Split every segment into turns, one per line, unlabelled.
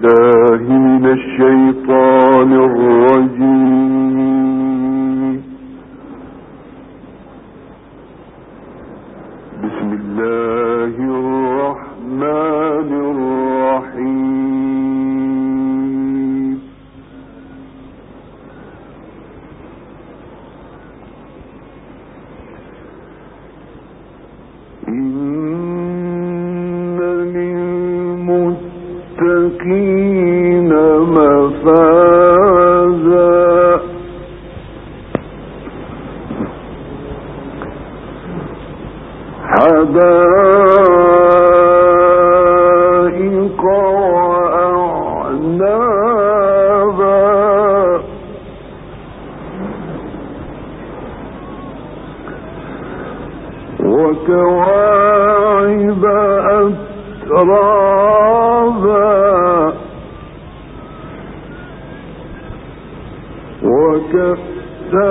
بالله من الشيطان الرجيم. بسم الله الرحمن الرحيم. إن للمتقين مفازا حدائق وأعنابا وكواعب أترابا وكأسا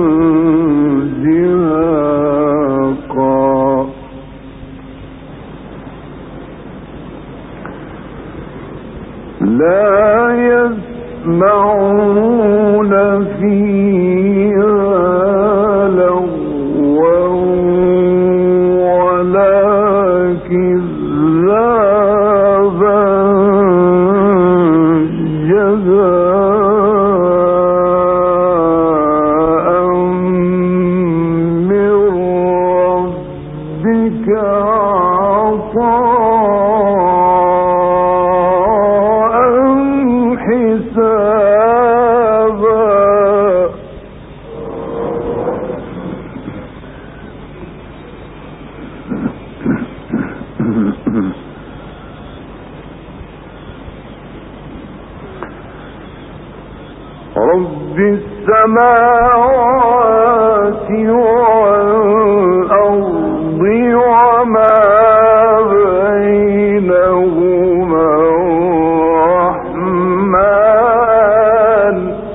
دهاقا لا يسمعون فيها لغوا ولا كذابا جزاء من ربك عطاء حسابا. رب السماوات والأرض وما بينهما الرحمن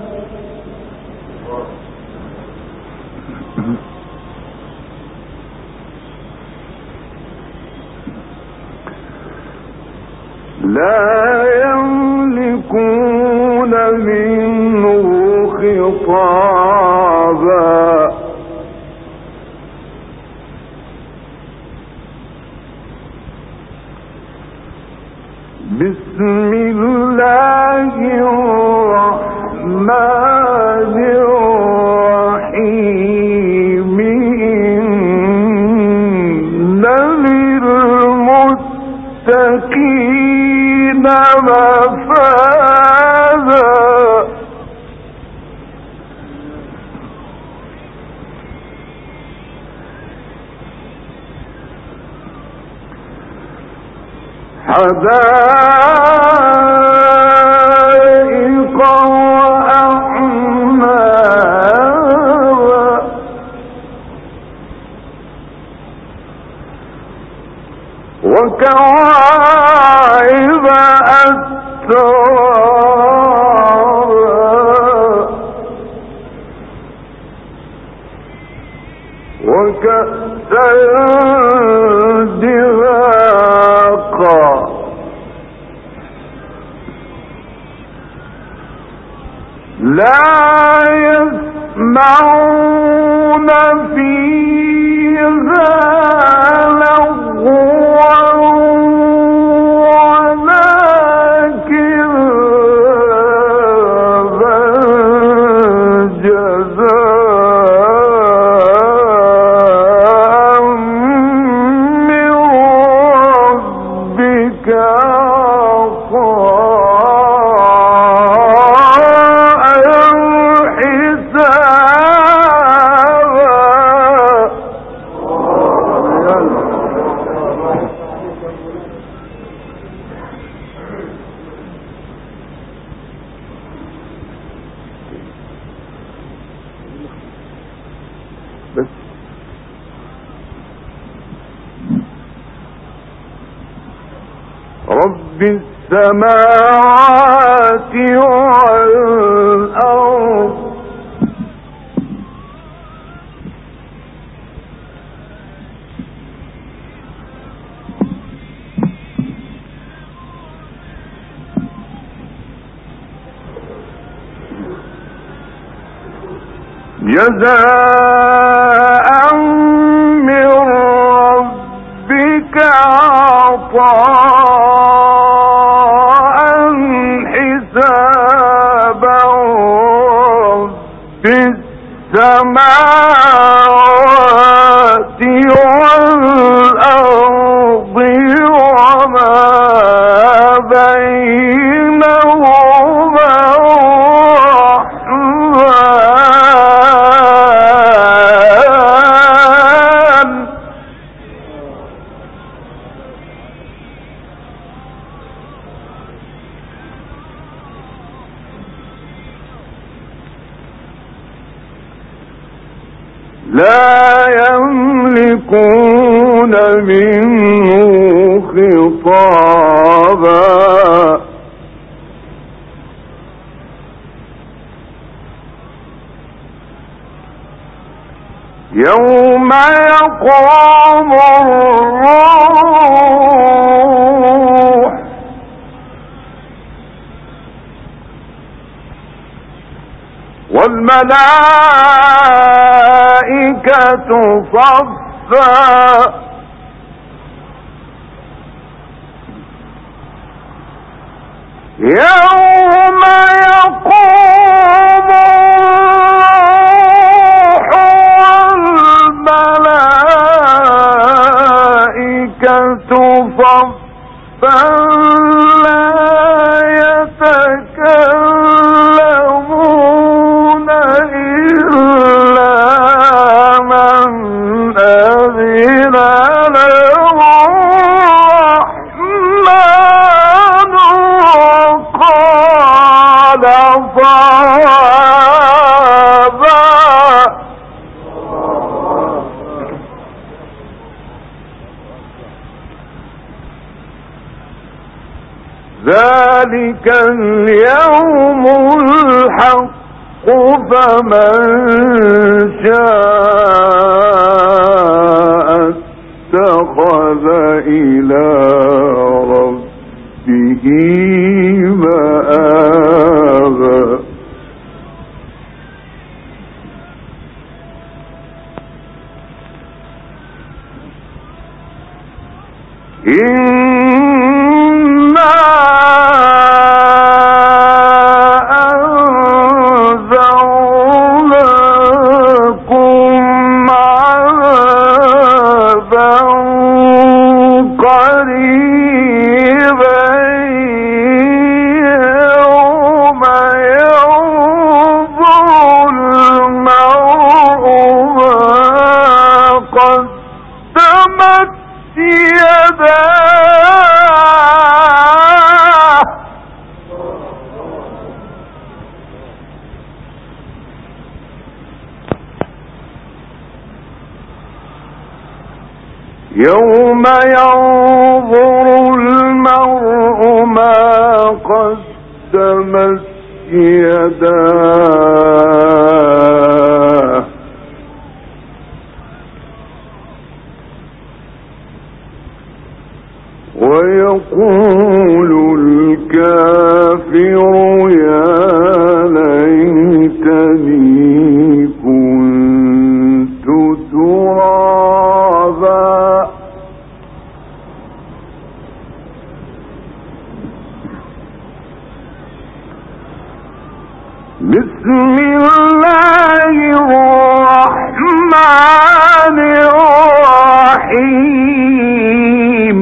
لا يملكون منه خطابا بسم الله الرحمن الرحيم. إن للمتقين مفازا حدائق وأعنابا وكواعب أترابا وكأسا دهاقا لا يسمعون فيها لغوا ولا كذابا جزاء من ربك رب السماوات والأرض جزاء من ربك عطاء حسابا رب السماوات والأرض وما بينهما الرحمن لا يملكون منه خطابا يوم يقوم الروح والملائكة صفا يوم يقوم الروح والملائكة صفا لا يتكلمون إلا من أذن له الرحمن وقال صوابا ذلك اليوم الحق فمن شاء اتخذ إلى ربه مآبا إنا أنذرناكم عذابا قريبا يوم ينظر المرء ما قدمت يداه يوم ينظر المرء ما قدمت يداه ويقول الكافر يا ليتني كنت ترابا بسم الله الرحمن الرحيم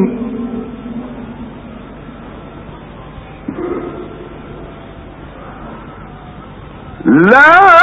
لا